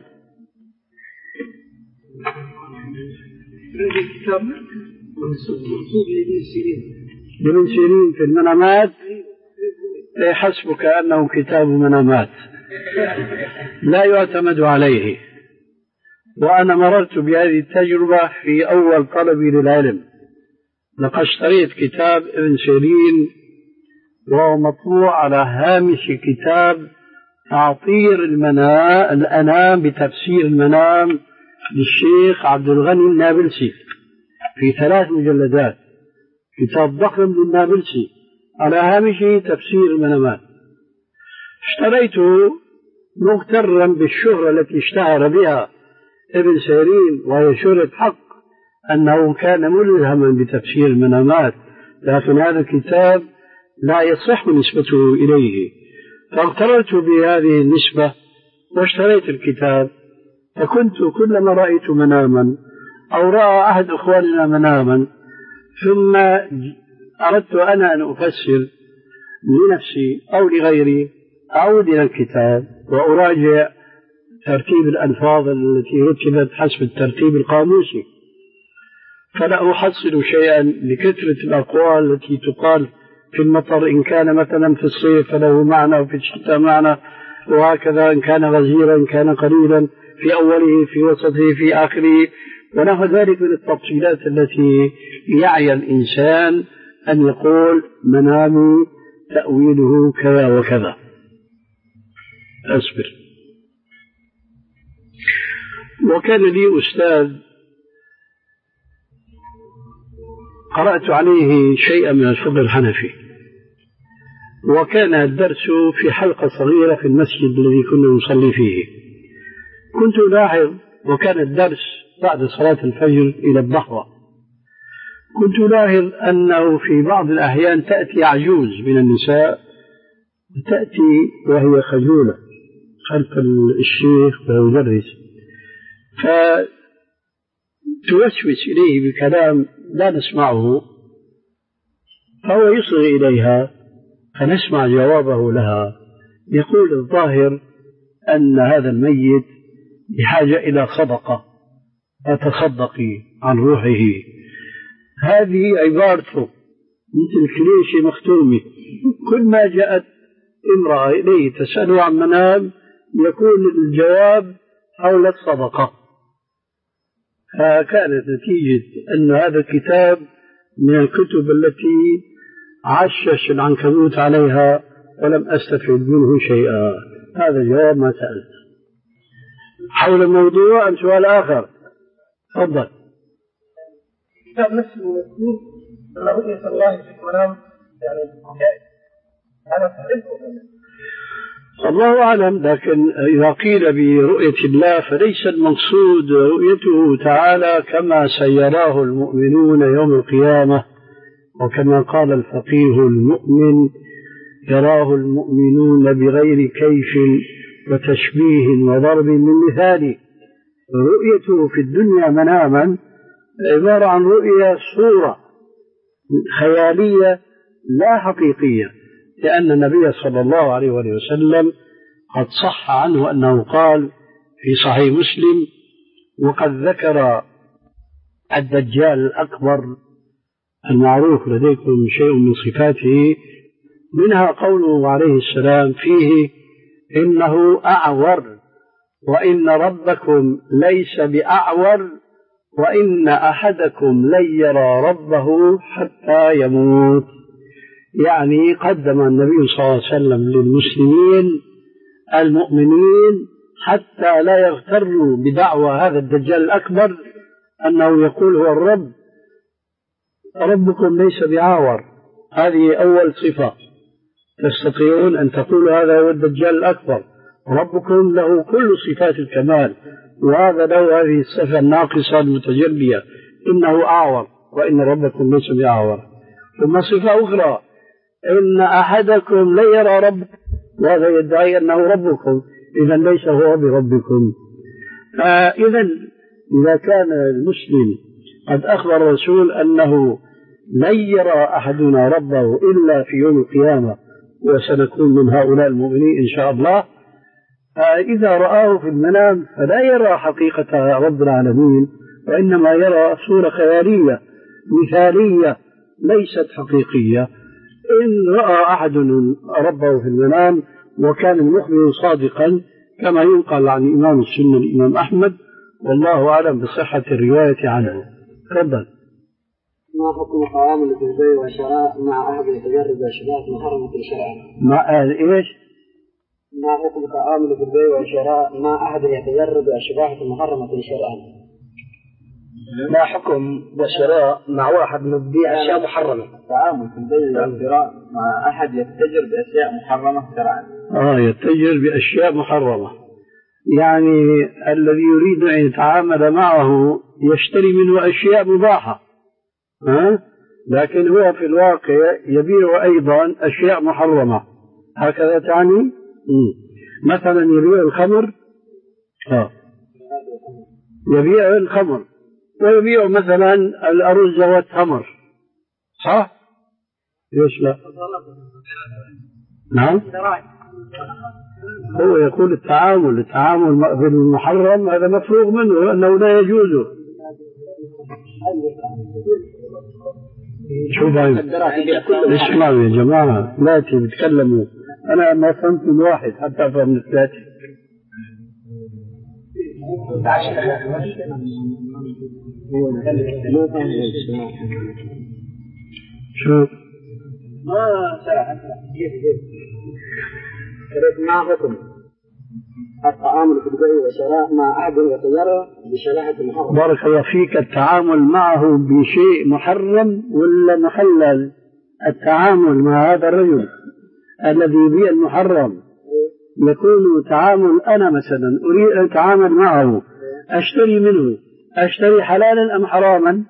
ابن سيرين في المنامات يحسبك أنه كتاب منامات لا يعتمد عليه. وأنا مررت بهذه التجربة في أول طلبي للعلم، لقد اشتريت كتاب ابن سيرين وهو مطبوع على هامش كتاب تعطير الأنام بتفسير المنام للشيخ عبد الغني النابلسي في ثلاث مجلدات، كتاب ضخم للنابلسي على هامشه تفسير المنامات. اشتريته مغترا بالشهرة التي اشتهر بها ابن سيرين، وهي شهرة حق أنه كان ملهما بتفسير المنامات، لكن هذا الكتاب لا يصح نسبته إليه، فاغتررت بهذه النسبة واشتريت الكتاب. فكنت كلما رأيت مناما أو رأى أحد أخواننا مناما ثم أردت أنا أن أفسر لنفسي أو لغيري أعود إلى الكتاب وأراجع ترتيب الألفاظ التي رتبت حسب الترتيب القاموسي، فلا أحصل شيئا لكثرة الأقوال التي تقال في المطر إن كان مثلا في الصيف فله معنى وفي الشتاء معنى، وهكذا إن كان غزيرا إن كان قليلا، في أوله في وسطه في آخره، ونحو ذلك من التفصيلات التي يعي الإنسان أن يقول منامي تأويله كذا وكذا. أصبر. وكان لي أستاذ قرأت عليه شيئا من الفقه الحنفي، وكان الدرس في حلقة صغيرة في المسجد الذي كنا نصلي فيه. كنت ألاحظ، وكان الدرس بعد صلاة الفجر إلى الضحوة، كنت ألاحظ أنه في بعض الأحيان تأتي عجوز من النساء وتأتي وهي خجولة خلف الشيخ ويدرس، فتوسوس إليه بكلام لا نسمعه، فهو يصغي إليها فنسمع جوابه لها. يقول الظاهر أن هذا الميت بحاجة إلى صدقة أتصدقي عن روحه. هذه عبارته مثل كليشة مختومة، كل ما جاءت امرأة إليه تسأله عن منام يكون الجواب حول الصدقة. فكانت نتيجة أن هذا الكتاب من الكتب التي عشش العنكبوت عليها ولم أستفد منه شيئا. هذا جواب ما سألت. حول الموضوع سؤال آخر، تفضل. كتاب نفس المسلمين أن رؤية الله في المنام يعني جائز، أنا صحيح الله أعلم، لكن إذا قيل برؤية الله فليس المقصود رؤيته تعالى كما سيراه المؤمنون يوم القيامة، وكما قال الفقيه المؤمن يراه المؤمنون بغير كيف وتشبيه وضرب من مثال. رؤيته في الدنيا مناما عبارة عن رؤية صورة خيالية لا حقيقية، لأن النبي صلى الله عليه وسلم قد صح عنه أنه قال في صحيح مسلم: وقد ذكر الدجال الأكبر المعروف لديكم شيء من صفاته، منها قوله عليه السلام فيه: إنه أعور وإن ربكم ليس بأعور وإن أحدكم لن يرى ربه حتى يموت. يعني قدم النبي صلى الله عليه وسلم للمسلمين المؤمنين حتى لا يغتروا بدعوى هذا الدجال الأكبر أنه يقول هو الرب، ربكم ليس بعاور. هذه أول صفة تستطيعون أن تقولوا هذا هو الدجال الأكبر، ربكم له كل صفات الكمال، وهذا له هذه الصفة الناقصة المتجلية: إنه أعور وإن ربكم ليس بعاور. ثم صفة أخرى: إن أحدكم لا يرى ربه، وهذا يدعي أنه ربكم، إذا ليس هو بربكم. فإذا إذا كان المسلم قد أخبر الرسول أنه لن يرى أحدنا ربه إلا في يوم القيامة وسنكون من هؤلاء المؤمنين إن شاء الله، فإذا رآه في المنام فلا يرى حقيقة رب العالمين، وإنما يرى صورة خيالية مثالية ليست حقيقية. إن رأى أحد ربه في المنام وكان المخبر صادقا كما ينقل عن إمام السنة الإمام أحمد، والله أعلم بصحة الرواية عنه. تفضل. ما حكم تعامل في البيع والشراء مع أحد يتجرب أشياء محرمة شرعا؟ مع إيش؟ ما حكم تعامل في البيع والشراء مع أحد يتجرب أشياء محرمة شرعا؟ ما حكم والشراء مع واحد مبيع أشياء محرمة؟ التعامل في البيع والشراء مع أحد يتجر بأشياء محرمة شرعا. آه يتجر بأشياء محرمة، يعني الذي يريد أن يتعامل معه يشتري منه أشياء مباحة، ها؟ لكن هو في الواقع يبيع أيضا أشياء محرمة، هكذا تعني؟ مثلا يبيع الخمر، آه. يبيع الخمر ويبيع مثلا الأرز والتمر، صح؟ ليش لا؟ نعم؟ هو يقول التعامل التعامل بالمحرم هذا مفروغ منه أنه لا يجوز. شو باين؟ اسمعوا يا جماعة، لا تتكلموا، أنا ما فهمت الواحد حتى أفهم الثلاثة. شو؟ ما شرع ما حكم التعامل في البيع والشراء مع أحد يتجرى بشريعة محرم؟ بارك الله فيك. التعامل معه بشيء محرم ولا محلل؟ التعامل مع هذا الرجل الذي يبيع المحرم يكون تعامل، أنا مثلا أريد أن أتعامل معه، أشتري منه، أشتري حلالا أم حراما؟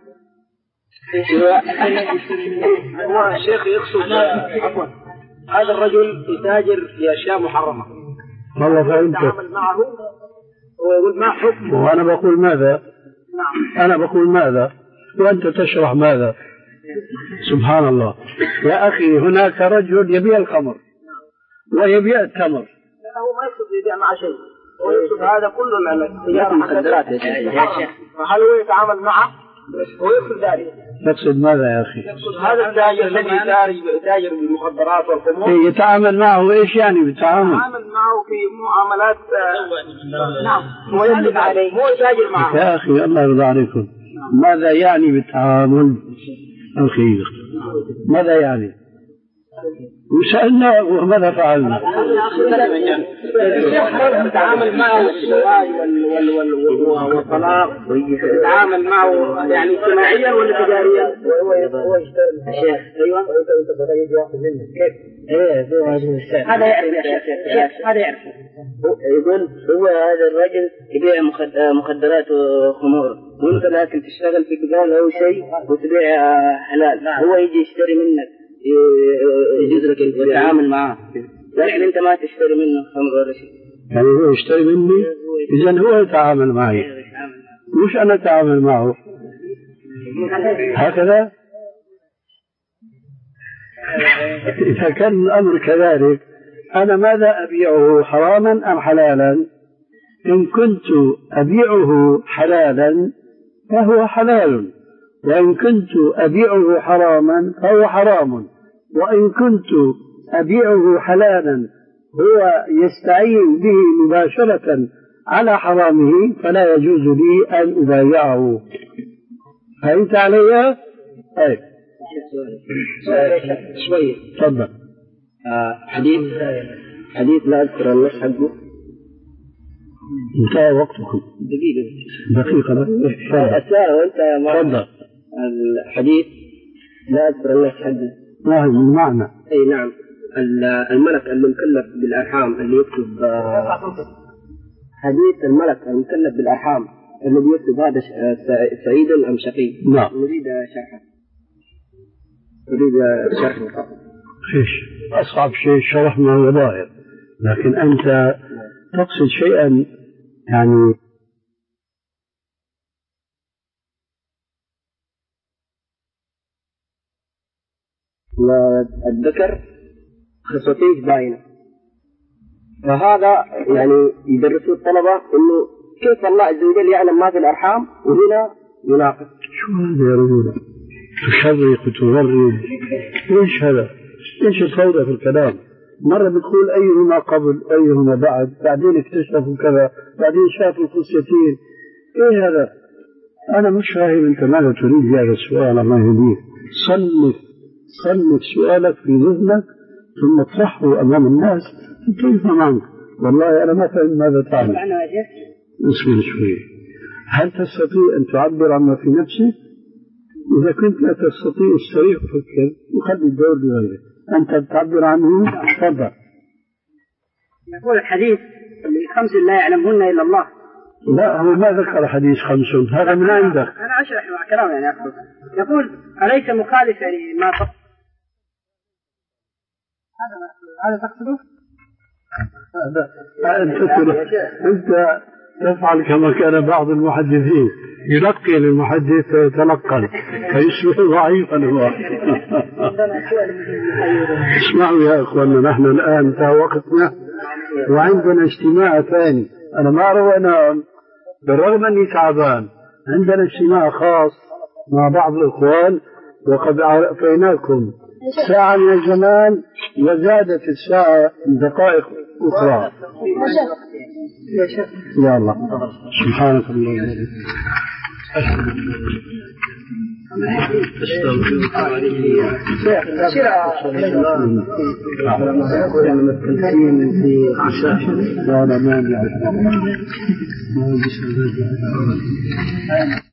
هو الشيخ يقصد عفوا هذا الرجل يتاجر بأشياء محرمة، والله فهمت. يتعامل معه ويقول ما حكم، وأنا بقول ماذا؟ أنا بقول ماذا وأنت تشرح ماذا؟ سبحان الله يا أخي. هناك رجل يبيع الخمر ويبيع التمر، هو ما يقصد يبيع مع شيء، هو يقصد هذا كله التجارة مخدرات يا شيخ. فهل هو يتعامل معه؟ هو يقصد ذلك. تقصد ماذا يا أخي؟ يقصد هذا التاجر الذي يتاجر بالمخدرات والخمور يتعامل معه إيش يعني بالتعامل؟ يتعامل معه في معاملات. نعم هو يملك عليه، هو يتاجر معه. يا أخي الله يرضى عليكم، ماذا يعني بالتعامل؟ الخير. ماذا يعني؟ وسألنا وماذا فعلنا؟ نتعامل معه الزواج والطلاق، نتعامل معه يعني اجتماعيا ولا تجاريا؟ هو يشتغل الشيخ. ايوه كيف؟ هذا يعرف يا شيخ، هذا يعرف. يقول هو هذا الرجل يبيع مخدرات وخمور، وانت لكن تشتغل في بقال او شيء وتبيع حلال، هو يجي يشتري منك يجوز لك تتعامل معه، لكن انت ما تشتري منه خمر ولا شيء. يعني هو يشتري مني، اذا هو يتعامل معي مش انا اتعامل معه. هكذا اذا كان الامر كذلك انا ماذا ابيعه، حراما ام حلالا؟ ان كنت ابيعه حلالا فهو حلال، وإن كنت أبيعه حراما فهو حرام، وإن كنت أبيعه حلالا هو يستعين به مباشرة على حرامه فلا يجوز لي أن أبايعه. فهمت علي؟ طيب شوية تفضل. آه حديث حديث لا أذكر النص حقه. انتهى وقتكم. دقيقة دقيقة بس. أسأل وأنت ما تفضل. الحديث لا أذكر النص حقه. ما هو المعنى؟ أي نعم. الملك المكلف بالأرحام اللي يكتب حديث الملك المكلف بالأرحام الذي يكتب هذا سعيد أم شقي؟ نعم. نريد شرحه. نريد شرحه. إيش؟ أصعب شيء شرح ما هو ظاهر، لكن أنت تقصد شيئا يعني الذكر خصوصية باينة، فهذا يعني يدرسوا الطلبة إنه كيف الله عز وجل يعلم ما في الأرحام وهنا يناقض. شو هذا يا رجل؟ تشرق وتغرب، إيش هذا؟ إيش الفوضى في الكلام؟ مرة بتقول أيهما قبل أيهما بعد، بعدين اكتشفوا كذا، بعدين شافوا قصتين. إيه هذا؟ أنا مش فاهم أنت ماذا تريد بهذا السؤال. الله يهديك. صنف صنف سؤالك في ذهنك ثم اطرحه أمام الناس كيف عنك. والله أنا ما فاهم ماذا تعمل. اسمع شوي. هل تستطيع أن تعبر عما في نفسك؟ إذا كنت لا تستطيع استريح وفكر وخلي الدور بغيرك. أنت تعبر عنه. تفضل. يقول الحديث الخمس لا يعلمهن إلا الله. لا هو ما ذكر حديث خمس، هذا من عندك. أنا أشرح مع كلام يعني أقصد. يقول أليس مخالفا لما هذا هذا تقصده؟ أنت أنت تفعل كما كان بعض المحدثين يلقي للمحدث يتلقن فيصبح ضعيفا هو. اسمعوا يا اخواننا، نحن الان انتهى وقتنا وعندنا اجتماع ثاني. انا ما اروى انام بالرغم اني تعبان. عندنا اجتماع خاص مع بعض الاخوان وقد اعطيناكم ساعة من الزمان وزادت الساعة دقائق اخرى. يا الله سبحانك اللهم وبحمدك أشهد أن لا إله إلا الله.